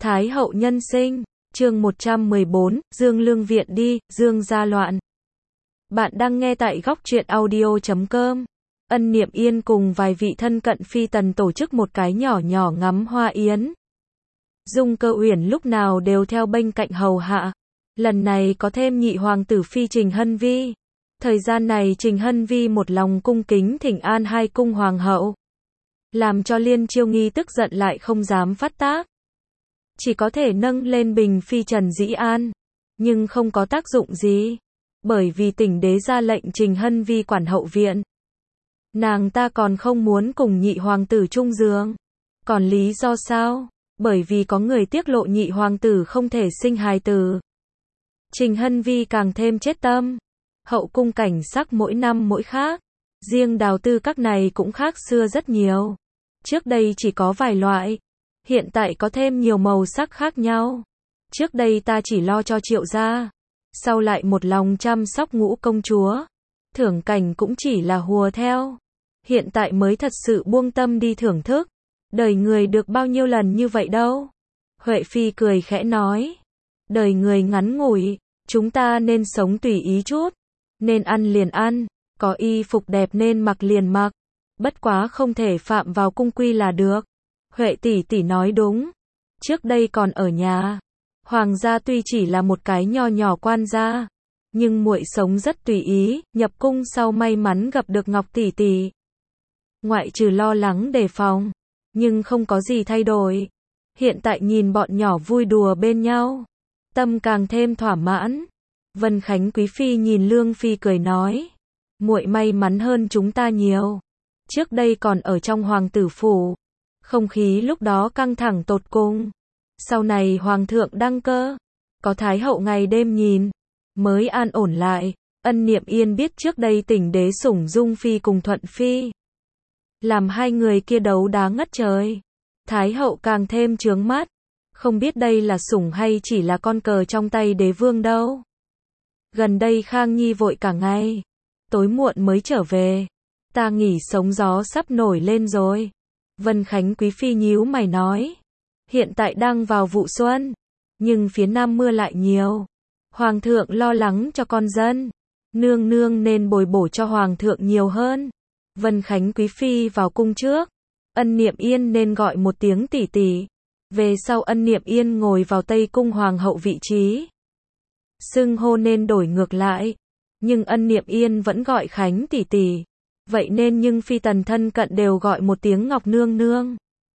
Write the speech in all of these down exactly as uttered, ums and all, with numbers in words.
Thái hậu nhân sinh, chương một trăm mười bốn, Dương Lương Viện đi, Dương gia loạn. Bạn đang nghe tại góc truyện audio chấm com. Ân Niệm Yên cùng vài vị thân cận phi tần tổ chức một cái nhỏ nhỏ ngắm hoa yến. Dung Cơ Uyển lúc nào đều theo bên cạnh hầu hạ. Lần này có thêm nhị hoàng tử phi Trình Hân Vi. Thời gian này Trình Hân Vi một lòng cung kính thỉnh an hai cung hoàng hậu. Làm cho Liên Chiêu Nghi tức giận lại không dám phát tác. Chỉ có thể nâng lên bình phi Trần Dĩ An. Nhưng không có tác dụng gì. Bởi vì tỉnh đế ra lệnh Trình Hân Vi quản hậu viện. Nàng ta còn không muốn cùng nhị hoàng tử chung giường. Còn lý do sao? Bởi vì có người tiết lộ nhị hoàng tử không thể sinh hài tử. Trình Hân Vi càng thêm chết tâm. Hậu cung cảnh sắc mỗi năm mỗi khác. Riêng đào tư các này cũng khác xưa rất nhiều. Trước đây chỉ có vài loại. Hiện tại có thêm nhiều màu sắc khác nhau. Trước đây ta chỉ lo cho Triệu gia. Sau lại một lòng chăm sóc Ngũ công chúa. Thưởng cảnh cũng chỉ là hùa theo. Hiện tại mới thật sự buông tâm đi thưởng thức. Đời người được bao nhiêu lần như vậy đâu. Huệ Phi cười khẽ nói. Đời người ngắn ngủi. Chúng ta nên sống tùy ý chút. Nên ăn liền ăn. Có y phục đẹp nên mặc liền mặc. Bất quá không thể phạm vào cung quy là được. Huệ tỷ tỷ nói đúng. Trước đây còn ở nhà. Hoàng gia tuy chỉ là một cái nho nhỏ quan gia. Nhưng muội sống rất tùy ý. Nhập cung sau may mắn gặp được Ngọc tỷ tỷ. Ngoại trừ lo lắng đề phòng. Nhưng không có gì thay đổi. Hiện tại nhìn bọn nhỏ vui đùa bên nhau. Tâm càng thêm thỏa mãn. Vân Khánh Quý Phi nhìn Lương Phi cười nói. Muội may mắn hơn chúng ta nhiều. Trước đây còn ở trong hoàng tử phủ. Không khí lúc đó căng thẳng tột cùng. Sau này hoàng thượng đăng cơ. Có thái hậu ngày đêm nhìn. Mới an ổn lại. Ân Niệm Yên biết trước đây tỉnh đế sủng Dung Phi cùng Thuận Phi. Làm hai người kia đấu đá ngất trời. Thái hậu càng thêm chướng mắt. Không biết đây là sủng hay chỉ là con cờ trong tay đế vương đâu. Gần đây Khang Nhi vội cả ngày. Tối muộn mới trở về. Ta nghỉ sống gió sắp nổi lên rồi. Vân Khánh Quý Phi nhíu mày nói. Hiện tại đang vào vụ xuân. Nhưng phía Nam mưa lại nhiều. Hoàng thượng lo lắng cho con dân. Nương nương nên bồi bổ cho Hoàng thượng nhiều hơn. Vân Khánh Quý Phi vào cung trước. Ân Niệm Yên nên gọi một tiếng tỷ tỷ. Về sau Ân Niệm Yên ngồi vào Tây Cung Hoàng hậu vị trí. Xưng hô nên đổi ngược lại. Nhưng Ân Niệm Yên vẫn gọi Khánh tỷ tỷ. Vậy nên nhưng phi tần thân cận đều gọi một tiếng Ngọc nương nương.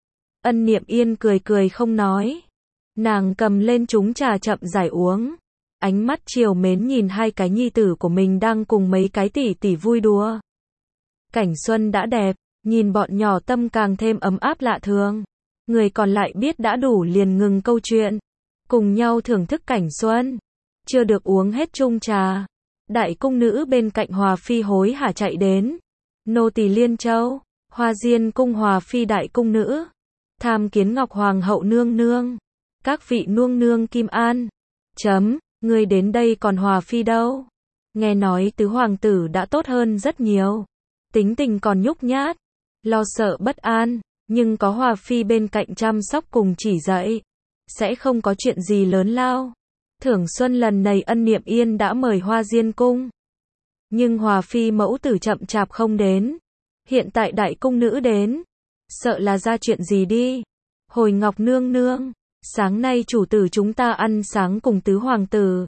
Ân Niệm Yên cười cười không nói. Nàng cầm lên chúng trà chậm rãi uống. Ánh mắt trìu mến nhìn hai cái nhi tử của mình đang cùng mấy cái tỷ tỷ vui đùa. Cảnh xuân đã đẹp, nhìn bọn nhỏ tâm càng thêm ấm áp lạ thường. Người còn lại biết đã đủ liền ngừng câu chuyện. Cùng nhau thưởng thức cảnh xuân. Chưa được uống hết chung trà. Đại cung nữ bên cạnh Hòa Phi hối hả chạy đến. Nô tỳ Liên Châu, Hoa Diên cung Hòa Phi đại cung nữ. Tham kiến Ngọc Hoàng hậu nương nương. Các vị nương nương Kim An. Chấm, người đến đây còn Hòa Phi đâu? Nghe nói tứ hoàng tử đã tốt hơn rất nhiều. Tính tình còn nhút nhát. Lo sợ bất an. Nhưng có Hòa Phi bên cạnh chăm sóc cùng chỉ dạy. Sẽ không có chuyện gì lớn lao. Thưởng xuân lần này Ân Niệm Yên đã mời Hoa Diên cung. Nhưng Hòa Phi mẫu tử chậm chạp không đến. Hiện tại đại cung nữ đến. Sợ là ra chuyện gì đi. Hồi Ngọc nương nương. Sáng nay chủ tử chúng ta ăn sáng cùng tứ hoàng tử.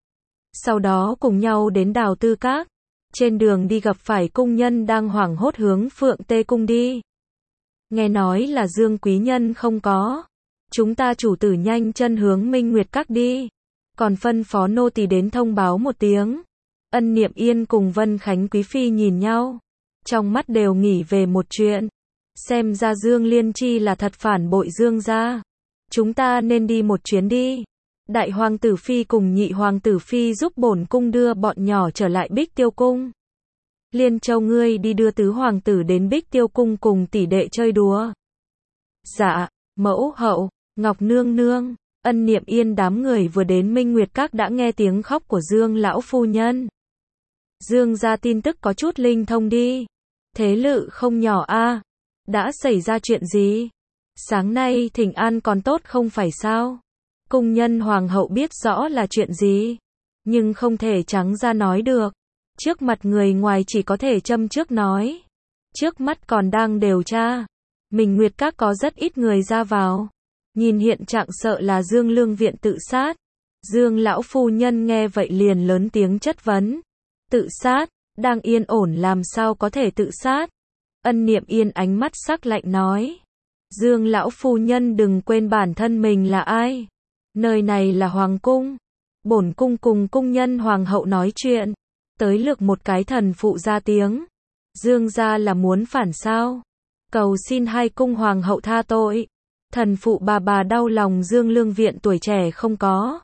Sau đó cùng nhau đến Đào Tư Các. Trên đường đi gặp phải cung nhân đang hoảng hốt hướng Phượng Tê cung đi. Nghe nói là Dương quý nhân không có. Chúng ta chủ tử nhanh chân hướng Minh Nguyệt Các đi. Còn phân phó nô tỳ đến thông báo một tiếng. Ân Niệm Yên cùng Vân Khánh Quý Phi nhìn nhau. Trong mắt đều nghĩ về một chuyện. Xem ra Dương Liên Chi là thật phản bội Dương gia. Chúng ta nên đi một chuyến đi. Đại hoàng tử Phi cùng nhị hoàng tử Phi giúp bổn cung đưa bọn nhỏ trở lại Bích Tiêu cung. Liên Châu ngươi đi đưa tứ hoàng tử đến Bích Tiêu cung cùng tỷ đệ chơi đùa. Dạ, mẫu hậu, Ngọc nương nương. Ân Niệm Yên đám người vừa đến Minh Nguyệt Các đã nghe tiếng khóc của Dương lão phu nhân. Dương gia tin tức có chút linh thông đi. Thế lự không nhỏ a. Đã xảy ra chuyện gì? Sáng nay thỉnh an còn tốt không phải sao? Cung nhân hoàng hậu biết rõ là chuyện gì, nhưng không thể trắng ra nói được. Trước mặt người ngoài chỉ có thể châm trước nói. Trước mắt còn đang điều tra. Mình Nguyệt Các có rất ít người ra vào. Nhìn hiện trạng sợ là Dương Lương Viện tự sát. Dương lão phu nhân nghe vậy liền lớn tiếng chất vấn. Tự sát, đang yên ổn làm sao có thể tự sát? Ân Niệm Yên ánh mắt sắc lạnh nói. Dương lão phu nhân đừng quên bản thân mình là ai. Nơi này là hoàng cung. Bổn cung cùng cung nhân hoàng hậu nói chuyện. Tới lượt một cái thần phụ ra tiếng. Dương gia là muốn phản sao? Cầu xin hai cung hoàng hậu tha tội. Thần phụ bà bà đau lòng Dương Lương Viện tuổi trẻ không có.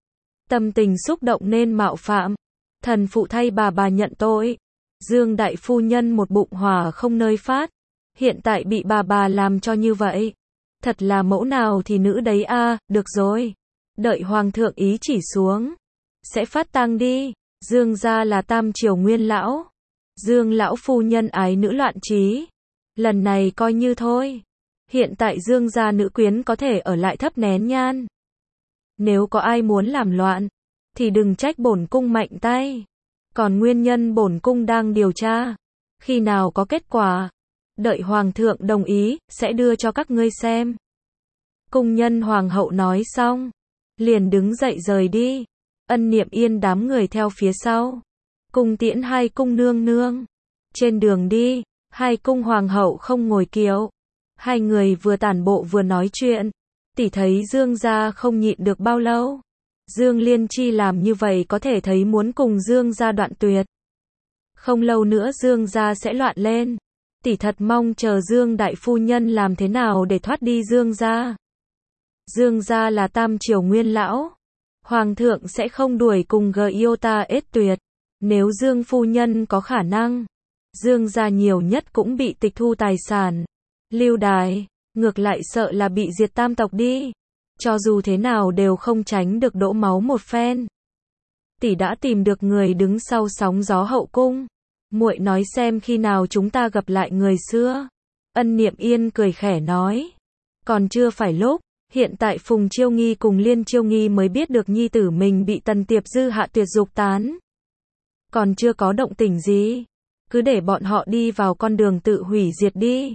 Tâm tình xúc động nên mạo phạm. Thần phụ thay bà bà nhận tội. Dương đại phu nhân một bụng hỏa không nơi phát. Hiện tại bị bà bà làm cho như vậy. Thật là mẫu nào thì nữ đấy a, à, được rồi. Đợi hoàng thượng ý chỉ xuống. Sẽ phát tang đi. Dương gia là tam triều nguyên lão. Dương lão phu nhân ái nữ loạn trí. Lần này coi như thôi. Hiện tại Dương gia nữ quyến có thể ở lại thấp nén nhang. Nếu có ai muốn làm loạn, thì đừng trách bổn cung mạnh tay. Còn nguyên nhân bổn cung đang điều tra. Khi nào có kết quả, đợi hoàng thượng đồng ý, sẽ đưa cho các ngươi xem. Cung nhân hoàng hậu nói xong, liền đứng dậy rời đi. Ân Niệm Yên đám người theo phía sau. Cung tiễn hai cung nương nương. Trên đường đi, hai cung hoàng hậu không ngồi kiệu. Hai người vừa tản bộ vừa nói chuyện. Tỷ thấy Dương gia không nhịn được bao lâu. Dương Liên Chi làm như vậy có thể thấy muốn cùng Dương gia đoạn tuyệt. Không lâu nữa Dương gia sẽ loạn lên. Tỷ thật mong chờ Dương đại phu nhân làm thế nào để thoát đi Dương gia. Dương gia là tam triều nguyên lão. Hoàng thượng sẽ không đuổi cùng Giota ết tuyệt. Nếu Dương phu nhân có khả năng, Dương gia nhiều nhất cũng bị tịch thu tài sản. Lưu đài, ngược lại sợ là bị diệt tam tộc đi. Cho dù thế nào đều không tránh được đổ máu một phen. Tỷ đã tìm được người đứng sau sóng gió hậu cung. Muội nói xem khi nào chúng ta gặp lại người xưa. Ân Niệm Yên cười khẽ nói. Còn chưa phải lúc. Hiện tại Phùng Chiêu Nghi cùng Liên Chiêu Nghi mới biết được nhi tử mình bị Tần Tiệp Dư hạ tuyệt dục tán. Còn chưa có động tĩnh gì. Cứ để bọn họ đi vào con đường tự hủy diệt đi.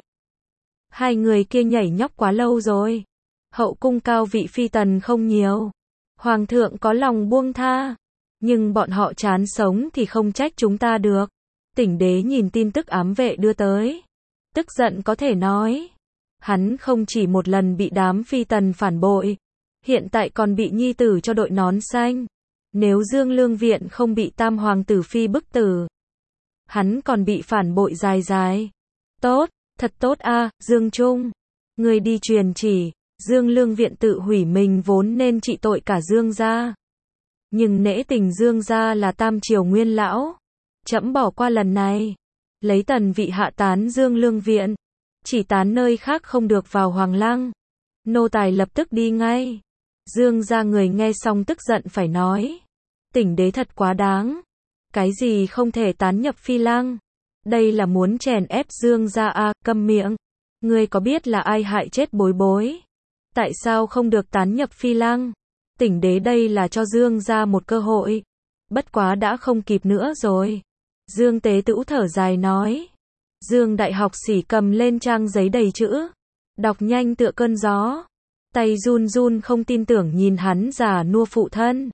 Hai người kia nhảy nhóc quá lâu rồi. Hậu cung cao vị phi tần không nhiều. Hoàng thượng có lòng buông tha. Nhưng bọn họ chán sống thì không trách chúng ta được. Tỉnh đế nhìn tin tức ám vệ đưa tới. Tức giận có thể nói. Hắn không chỉ một lần bị đám phi tần phản bội. Hiện tại còn bị nhi tử cho đội nón xanh. Nếu Dương Lương Viện không bị tam hoàng tử phi bức tử. Hắn còn bị phản bội dài dài. Tốt, thật tốt a, à, Dương Trung. Người đi truyền chỉ. Dương Lương Viện tự hủy mình vốn nên trị tội cả Dương gia. Nhưng nể tình Dương gia là tam triều nguyên lão. Trẫm bỏ qua lần này. Lấy tần vị hạ tán Dương Lương Viện. Chỉ tán nơi khác không được vào Hoàng Lăng. Nô tài lập tức đi ngay. Dương gia người nghe xong tức giận phải nói. Tỉnh đế thật quá đáng. Cái gì không thể tán nhập Phi Lăng. Đây là muốn chèn ép Dương gia a, à, câm miệng. Ngươi có biết là ai hại chết Bối Bối? Tại sao không được tán nhập Phi Lăng? Tỉnh đế đây là cho Dương gia một cơ hội. Bất quá đã không kịp nữa rồi. Dương Tế Tửu thở dài nói. Dương đại học sĩ cầm lên trang giấy đầy chữ. Đọc nhanh tựa cơn gió. Tay run run không tin tưởng nhìn hắn già nua phụ thân.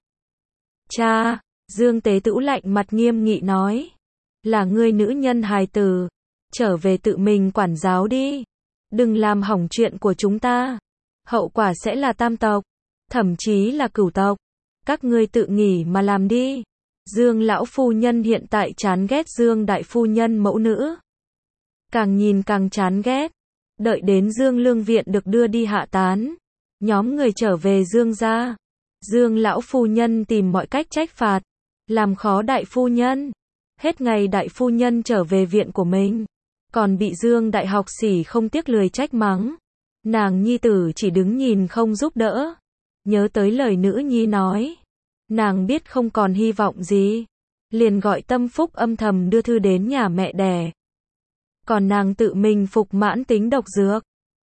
Cha, Dương Tế Tửu lạnh mặt nghiêm nghị nói. Là ngươi nữ nhân hài tử. Trở về tự mình quản giáo đi. Đừng làm hỏng chuyện của chúng ta. Hậu quả sẽ là tam tộc. Thậm chí là cửu tộc. Các ngươi tự nghỉ mà làm đi. Dương lão phu nhân hiện tại chán ghét Dương đại phu nhân mẫu nữ. Càng nhìn càng chán ghét. Đợi đến Dương Lương Viện được đưa đi hạ tán. Nhóm người trở về Dương gia. Dương lão phu nhân tìm mọi cách trách phạt. Làm khó đại phu nhân. Hết ngày đại phu nhân trở về viện của mình. Còn bị Dương đại học sĩ không tiếc lười trách mắng. Nàng nhi tử chỉ đứng nhìn không giúp đỡ. Nhớ tới lời nữ nhi nói. Nàng biết không còn hy vọng gì. Liền gọi Tâm Phúc âm thầm đưa thư đến nhà mẹ đẻ. Còn nàng tự mình phục mãn tính độc dược.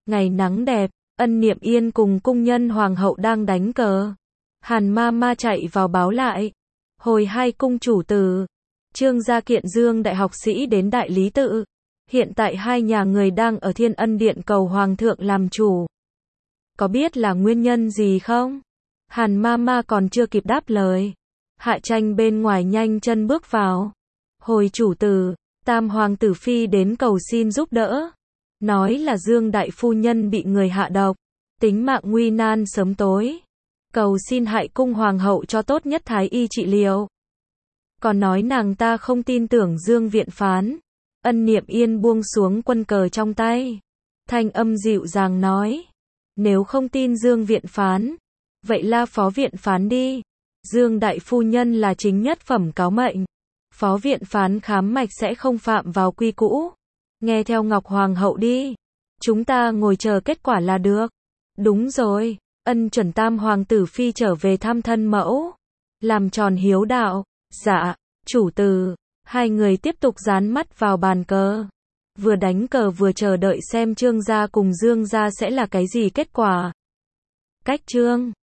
Ngày nắng đẹp, Ân Niệm Yên cùng cung nhân hoàng hậu đang đánh cờ. Hàn ma ma chạy vào báo lại. Hồi hai cung chủ từ Trương gia kiện Dương đại học sĩ đến đại lý tự. Hiện tại hai nhà người đang ở Thiên Ân Điện cầu hoàng thượng làm chủ. Có biết là nguyên nhân gì không? Hàn ma ma còn chưa kịp đáp lời. Hạ Tranh bên ngoài nhanh chân bước vào. Hồi chủ tử, Tam hoàng tử phi đến cầu xin giúp đỡ. Nói là Dương đại phu nhân bị người hạ độc. Tính mạng nguy nan sớm tối. Cầu xin Hại cung hoàng hậu cho tốt nhất thái y trị liệu. Còn nói nàng ta không tin tưởng Dương viện phán. Ân Niệm Yên buông xuống quân cờ trong tay. Thanh âm dịu dàng nói. Nếu không tin Dương viện phán, vậy la phó viện phán đi. Dương đại phu nhân là chính nhất phẩm cáo mệnh. Phó viện phán khám mạch sẽ không phạm vào quy cũ. Nghe theo Ngọc Hoàng hậu đi. Chúng ta ngồi chờ kết quả là được. Đúng rồi, Ân chuẩn Tam hoàng tử phi trở về thăm thân mẫu. Làm tròn hiếu đạo. Dạ, chủ tử. Hai người tiếp tục dán mắt vào bàn cờ. Vừa đánh cờ vừa chờ đợi xem Trương gia cùng Dương gia sẽ là cái gì kết quả. Cách Trương